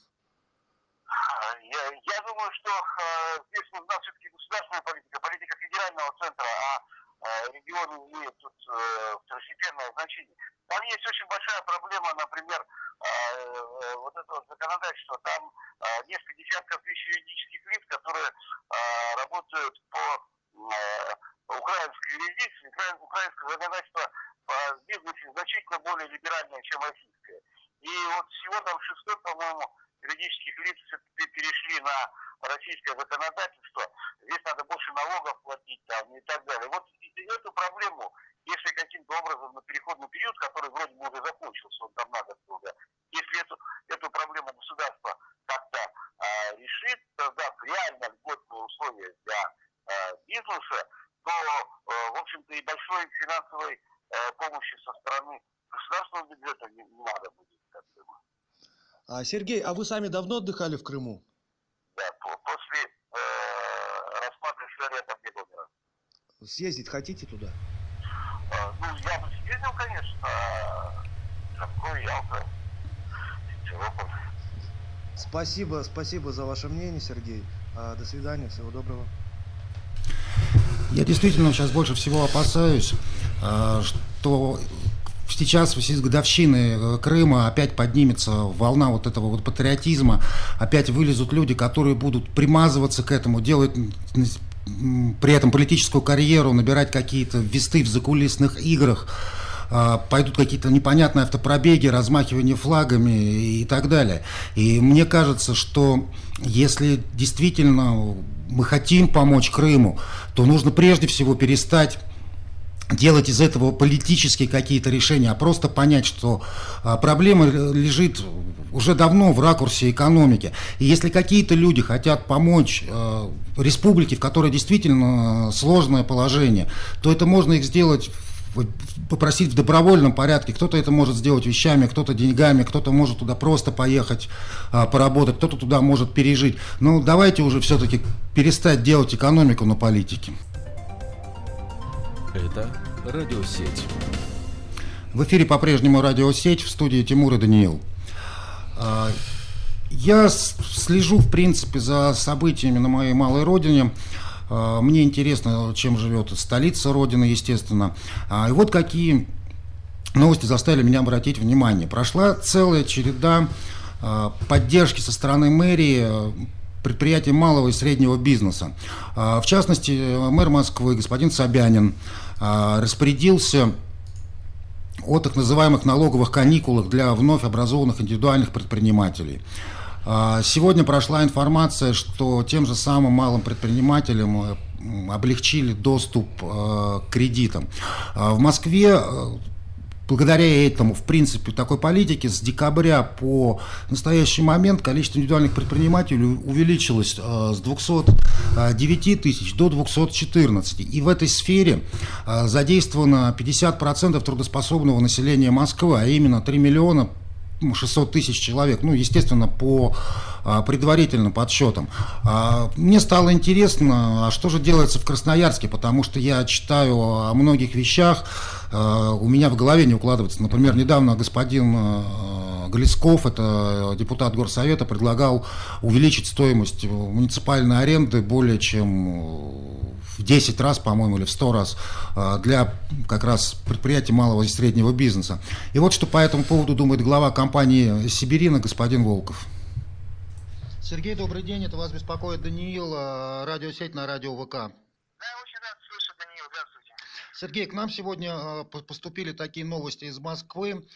Я думаю, что здесь нужна все-таки государственная политика, политика федерального центра, а регионы имеют тут второстепенное значение. Там есть очень большая проблема, например, вот этого законодательства. Там несколько десятков тысяч юридических лиц, которые работают по украинской юрисдикции. Украинское законодательство по бизнесу значительно более либеральное, чем российское. И вот всего там 6-й, по-моему, юридических лиц перешли на российское законодательство, здесь надо больше налогов платить там и так далее. Вот эту проблему, если каким-то образом на переходный период, который вроде бы уже закончился, он там надо был, да, если эту проблему государство как-то решит, создаст реально льготные условия для бизнеса, то, в общем-то, и большой финансовой помощи со стороны государственного бюджета не надо будет, как думаю. Сергей, а вы сами давно отдыхали в Крыму? Да, после распада СССР я там не был ни разу. Съездить хотите туда? Ну, я бы съездил, конечно, Москву, Ялта, Симферополь. Спасибо за ваше мнение, Сергей. До свидания, всего доброго. Я действительно сейчас больше всего опасаюсь, что сейчас в связи с годовщиной Крыма опять поднимется волна вот этого вот патриотизма, опять вылезут люди, которые будут примазываться к этому, делать при этом политическую карьеру, набирать какие-то весты в закулисных играх, пойдут какие-то непонятные автопробеги, размахивание флагами и так далее. И мне кажется, что если действительно мы хотим помочь Крыму, то нужно прежде всего перестать делать из этого политические какие-то решения, а просто понять, что проблема лежит уже давно в ракурсе экономики. И если какие-то люди хотят помочь республике, в которой действительно сложное положение, то это можно их сделать, попросить в добровольном порядке. Кто-то это может сделать вещами, кто-то деньгами, кто-то может туда просто поехать поработать, кто-то туда может пережить. Но давайте уже все-таки перестать делать экономику на политике. Это радиосеть. В эфире по-прежнему радиосеть, в студии Тимур и Даниил. Я слежу, в принципе, за событиями на моей малой родине. Мне интересно, чем живет столица родины, естественно. И вот какие новости заставили меня обратить внимание. Прошла целая череда поддержки со стороны мэрии предприятий малого и среднего бизнеса. В частности, мэр Москвы господин Собянин распорядился о так называемых налоговых каникулах для вновь образованных индивидуальных предпринимателей. Сегодня прошла информация, что тем же самым малым предпринимателям облегчили доступ к кредитам. В Москве, благодаря этому, в принципе, такой политике, с декабря по настоящий момент количество индивидуальных предпринимателей увеличилось с 209 тысяч до 214. И в этой сфере задействовано 50% трудоспособного населения Москвы, а именно 3 миллиона 600 тысяч человек, ну, естественно, по предварительным подсчетам. Мне стало интересно, а что же делается в Красноярске, потому что я читаю о многих вещах, у меня в голове не укладывается. Например, недавно господин Глесков, это депутат Горсовета, предлагал увеличить стоимость муниципальной аренды более чем в 10 раз, по-моему, или в 100 раз для как раз предприятий малого и среднего бизнеса. И вот что по этому поводу думает глава компании «Сибирина» господин Волков. Сергей, добрый день, это вас беспокоит Даниил, радиосеть на радио ВК. Да, очень рад слышать, Даниил, здравствуйте. Сергей, к нам сегодня поступили такие новости из Москвы,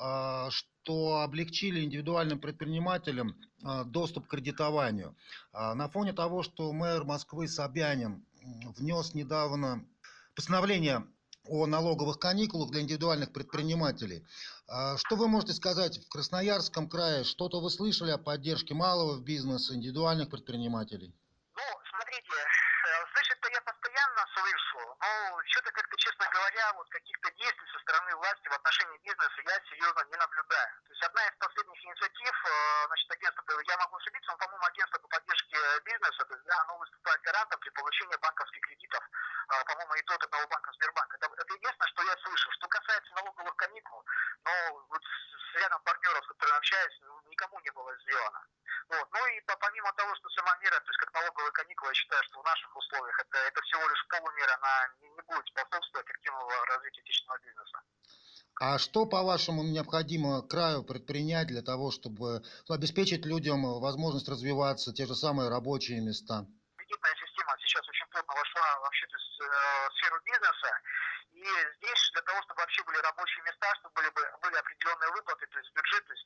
что облегчили индивидуальным предпринимателям доступ к кредитованию. На фоне того, что мэр Москвы Собянин внес недавно постановление о налоговых каникулах для индивидуальных предпринимателей. Что вы можете сказать в Красноярском крае? Что-то вы слышали о поддержке малого бизнеса, индивидуальных предпринимателей? Ну, смотрите, слышать-то я постоянно слышу, но что-то как-то, честно говоря, вот каких-то действий со стороны власти в отношении бизнеса я серьезно не наблюдаю. То есть одна из последних инициатив, значит, агентство, я могу ошибиться, но, по-моему, агентство по поддержке бизнеса, то есть, да, оно выступает гарантом при получении банковских кредитов, по-моему, и тот одного банка Сбербанк. Это единственное, что я слышу. Что касается налоговых каникул, но вот с рядом партнеров, с которыми общаюсь, никому не было сделано. Вот. Ну и помимо того, что сама мера, то есть как налоговые каникулы, я считаю, что в наших условиях это всего лишь полумера, она не будет способствовать активному развитию отечественного бизнеса. А что, по-вашему, необходимо краю предпринять для того, чтобы обеспечить людям возможность развиваться, те же самые рабочие места? Кредитная система сейчас очень плотно вошла вообще в сферу бизнеса. И здесь для того, чтобы вообще были рабочие места, чтобы были определенные выплаты, то есть бюджет, то есть необходимо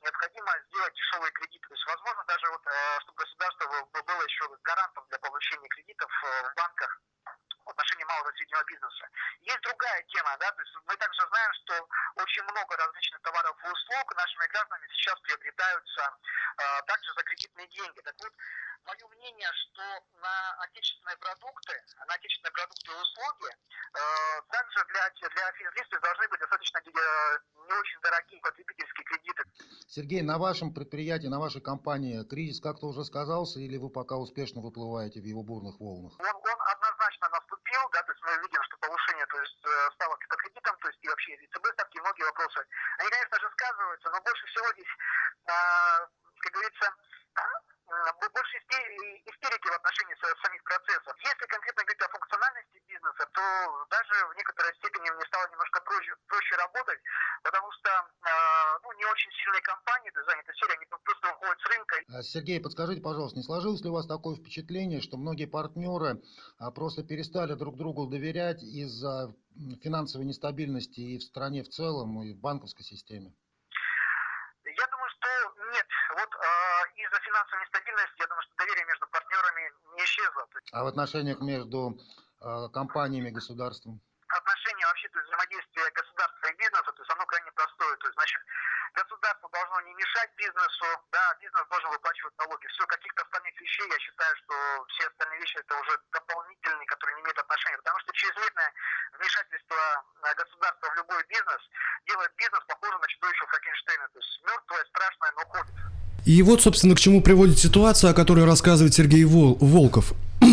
возможно сделать дешевые кредиты. То есть, возможно, даже вот, чтобы государство было еще гарантом для получения кредитов в банках в отношении малого и среднего бизнеса. Есть другая тема, да, то есть мы также знаем, что очень много различных товаров и услуг нашими гражданами сейчас приобретаются также за кредитные деньги. Так вот, мое мнение, что на отечественные продукты и услуги также для физлиц должны быть достаточно не очень дорогие потребительские кредиты. Сергей, на вашем предприятии, на вашей компании кризис как-то уже сказался или вы пока успешно выплываете в его бурных волнах? Он однозначно наступил, да, то есть мы видим, что повышение, то есть ставок по кредитам, то есть и вообще ЕЦБ ставки, многие вопросы, они, конечно же, сказываются, но больше всего здесь, как говорится, больше истерики в отношении самих процессов. Если конкретно говорить о функциональности бизнеса, то даже в некоторой степени мне стало немножко проще работать, потому что не очень сильные компании заняты сфере, они просто уходят с рынка. Сергей, подскажите, пожалуйста, не сложилось ли у вас такое впечатление, что многие партнеры просто перестали друг другу доверять из-за финансовой нестабильности и в стране в целом, и в банковской системе? Я думаю, что нет. Вот из-за финансовой нестабильности, я думаю, что доверие между партнерами не исчезло. А в отношениях между компаниями и государством? Отношения вообще, то есть взаимодействие государства и бизнеса, то есть оно крайне простое. То есть, значит, государство должно не мешать бизнесу, да, бизнес должен выплачивать налоги. Все, каких-то остальных вещей, я считаю, что все остальные вещи это уже дополнительные, которые не имеют отношения. Потому что чрезмерное вмешательство государства в любой бизнес делает бизнес похожим на чудовище Франкенштейна. То есть мертвое, страшное, но ходит. И вот, собственно, к чему приводит ситуация, о которой рассказывает Сергей Волков.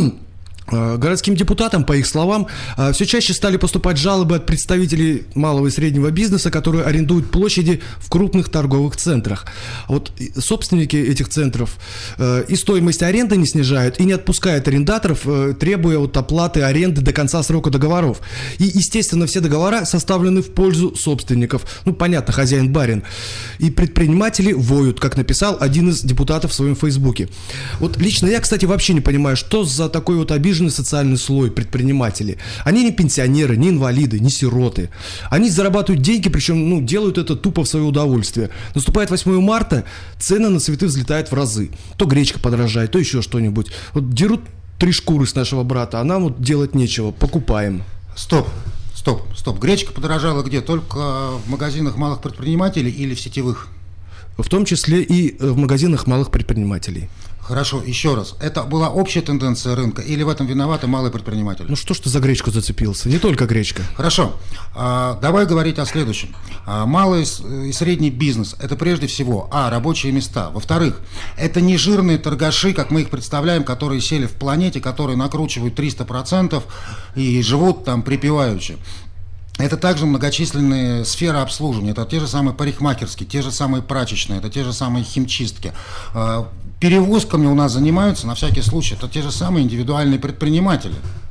Городским депутатам, по их словам, все чаще стали поступать жалобы от представителей малого и среднего бизнеса, которые арендуют площади в крупных торговых центрах. Вот собственники этих центров и стоимость аренды не снижают, и не отпускают арендаторов, требуя оплаты аренды до конца срока договоров. И, естественно, все договора составлены в пользу собственников. Ну, понятно, хозяин-барин. И предприниматели воют, как написал один из депутатов в своем фейсбуке. Вот лично я, кстати, вообще не понимаю, что за такой вот обиженный социальный слой предпринимателей. Они не пенсионеры, не инвалиды, не сироты. Они зарабатывают деньги, причем делают это тупо в свое удовольствие. Наступает 8 марта, цены на цветы взлетают в разы. То гречка подорожает, то еще что-нибудь. Вот дерут 3 шкуры с нашего брата, а нам вот делать нечего, покупаем. Стоп. Гречка подорожала где? Только в магазинах малых предпринимателей или в сетевых? В том числе и в магазинах малых предпринимателей. Хорошо, еще раз. Это была общая тенденция рынка или в этом виноваты малые предприниматели? Ну что ж ты за гречку зацепился? Не только гречка. Хорошо. Давай говорить о следующем. Малый и средний бизнес – это прежде всего, рабочие места. Во-вторых, это не жирные торгаши, как мы их представляем, которые сели в планете, которые накручивают 300% и живут там припеваючи. Это также многочисленные сферы обслуживания. Это те же самые парикмахерские, те же самые прачечные, это те же самые химчистки. Перевозками у нас занимаются, на всякий случай, это те же самые индивидуальные предприниматели.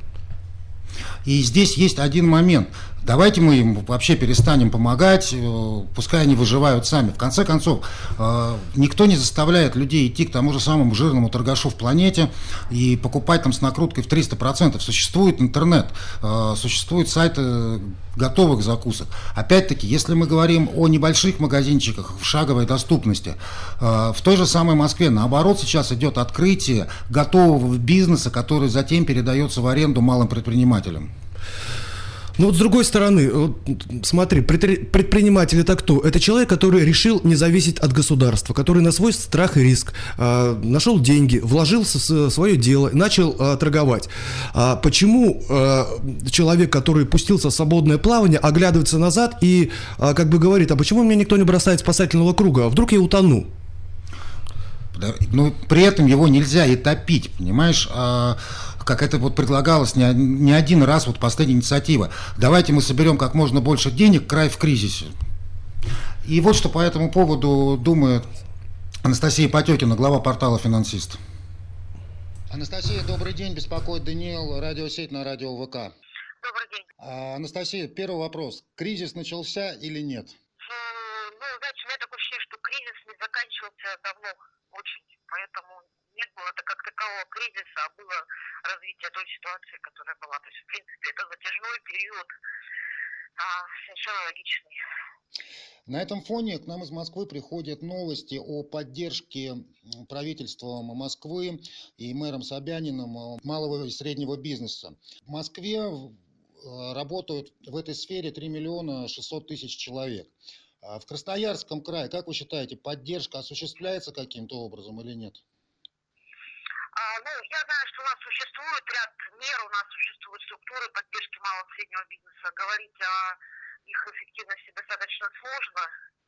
И здесь есть один момент. Давайте мы им вообще перестанем помогать, пускай они выживают сами. В конце концов, никто не заставляет людей идти к тому же самому жирному торгашу в планете и покупать там с накруткой в 300%. Существует интернет, существуют сайты готовых закусок. Опять-таки, если мы говорим о небольших магазинчиках в шаговой доступности, в той же самой Москве, наоборот, сейчас идет открытие готового бизнеса, который затем передается в аренду малым предпринимателям. Ну вот с другой стороны, вот, смотри, предприниматель это кто? Это человек, который решил не зависеть от государства, который на свой страх и риск нашел деньги, вложился в свое дело, начал торговать. Почему человек, который пустился в свободное плавание, оглядывается назад и как бы говорит, а почему меня никто не бросает спасательного круга, а вдруг я утону? Но при этом его нельзя и топить, понимаешь? Как это вот предлагалось не один раз, вот последняя инициатива. Давайте мы соберем как можно больше денег, край в кризисе. И вот что по этому поводу думает Анастасия Потёкина, глава портала «Финансист». Анастасия, добрый день, беспокоит Даниил, радиосеть на радио ВК. Добрый день. Анастасия, первый вопрос. Кризис начался или нет? Ну, знаете, у меня такое ощущение, что кризис не заканчивался давно очень, поэтому не было это как такового кризиса, а было развитие той ситуации, которая была. То есть, в принципе, это затяжной период, совершенно логичный. На этом фоне к нам из Москвы приходят новости о поддержке правительством Москвы и мэром Собяниным малого и среднего бизнеса. В Москве работают в этой сфере 3 миллиона 600 тысяч человек. А в Красноярском крае, как вы считаете, поддержка осуществляется каким-то образом или нет? Я знаю, что у нас существует ряд мер, у нас существуют структуры поддержки малого и среднего бизнеса. Говорить о их эффективности достаточно сложно.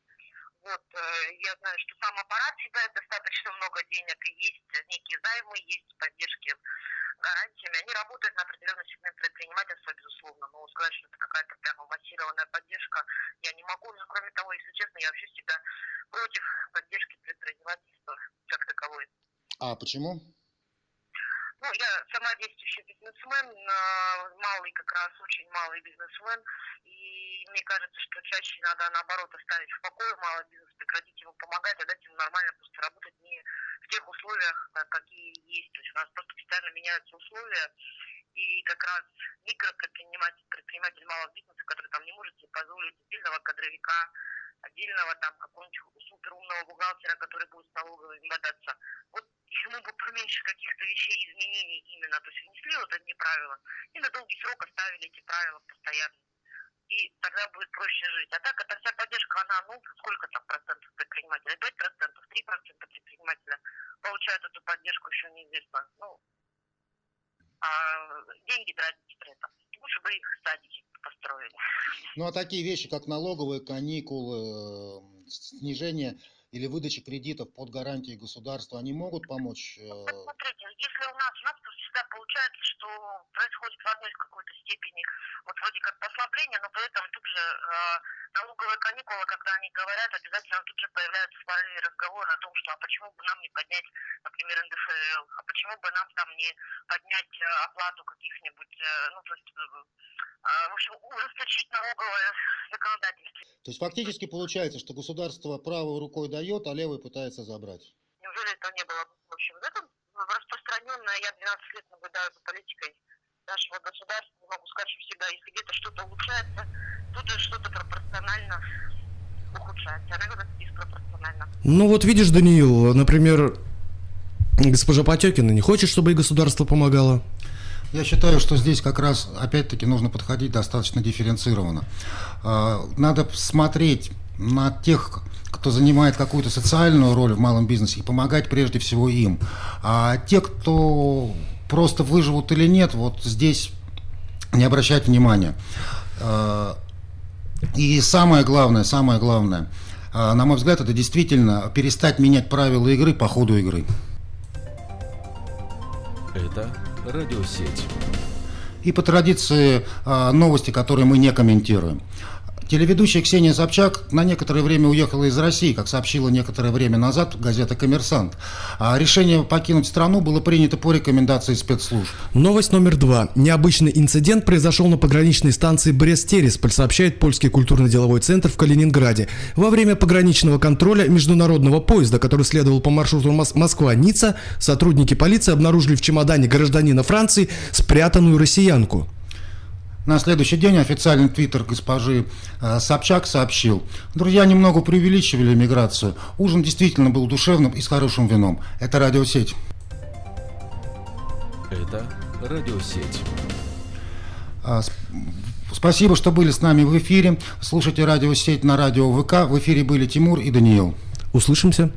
Я знаю, что сам аппарат съедает достаточно много денег, и есть некие займы, есть поддержки гарантиями. Они работают на определенный сегмент предпринимательства, безусловно, но сказать, что это какая-то прямо массированная поддержка, я не могу. Но, кроме того, если честно, я вообще всегда против поддержки предпринимательства как таковой. А почему? Я сама действующий бизнесмен, малый как раз, очень малый бизнесмен, и мне кажется, что чаще надо, наоборот, оставить в покое малый бизнес, прекратить ему помогать, а дать ему нормально просто работать не в тех условиях, какие есть. То есть у нас просто постоянно меняются условия, и как раз предприниматель малого бизнеса, который там не может себе позволить отдельного кадровика, отдельного там какого-нибудь суперумного бухгалтера, который будет с налоговыми бодаться. Ему бы поменьше каких-то вещей, изменений именно, то есть внесли одни правила и на долгий срок оставили эти правила постоянно. И тогда будет проще жить. А так, эта вся поддержка, она, сколько там процентов предпринимателя? 5%, 3% предпринимателя получают эту поддержку, еще неизвестно. А деньги тратить при этом. Лучше бы их садики построили. А такие вещи, как налоговые каникулы, снижение или выдача кредитов под гарантией государства, они могут помочь? Смотрите, если у нас всегда получается, что происходит в одной какой-то степени вроде как послабление, но при этом тут же налоговые каникулы, когда они говорят, обязательно тут же появляются в параллели разговоры о том, что а почему бы нам не поднять, например, НДФЛ, а почему бы нам там не поднять оплату каких-нибудь, в общем, ужесточить налоговое законодательство. То есть фактически получается, что государство правой рукой дает, а левой пытается забрать? Неужели это не было? В общем, это распространенное, я 12 лет наблюдаю за политикой нашего государства, могу сказать, что всегда, если где-то что-то улучшается, тут же что-то пропорционально ухудшается, а иногда диспропорционально. Видишь, Даниил, например, госпожа Потёкина не хочет, чтобы и государство помогало. Я считаю, что здесь как раз, опять-таки, нужно подходить достаточно дифференцированно. Надо смотреть на тех, кто занимает какую-то социальную роль в малом бизнесе, и помогать прежде всего им. А те, кто просто выживут или нет, здесь не обращать внимания. И самое главное, на мой взгляд, это действительно перестать менять правила игры по ходу игры. Это радиосеть. И по традиции новости, которые мы не комментируем. Телеведущая Ксения Собчак на некоторое время уехала из России, как сообщила некоторое время назад газета «Коммерсант». А решение покинуть страну было принято по рекомендации спецслужб. Новость номер 2. Необычный инцидент произошел на пограничной станции Брест-Тересполь, сообщает Польский культурно-деловой центр в Калининграде. Во время пограничного контроля международного поезда, который следовал по маршруту Москва-Ницца, сотрудники полиции обнаружили в чемодане гражданина Франции спрятанную россиянку. На следующий день официальный твиттер госпожи Собчак сообщил: друзья немного преувеличивали миграцию. Ужин действительно был душевным и с хорошим вином. Это радиосеть. Это радиосеть. Спасибо, что были с нами в эфире. Слушайте радиосеть на радио ВК. В эфире были Тимур и Даниил. Услышимся.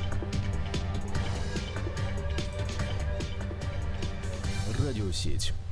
Радиосеть.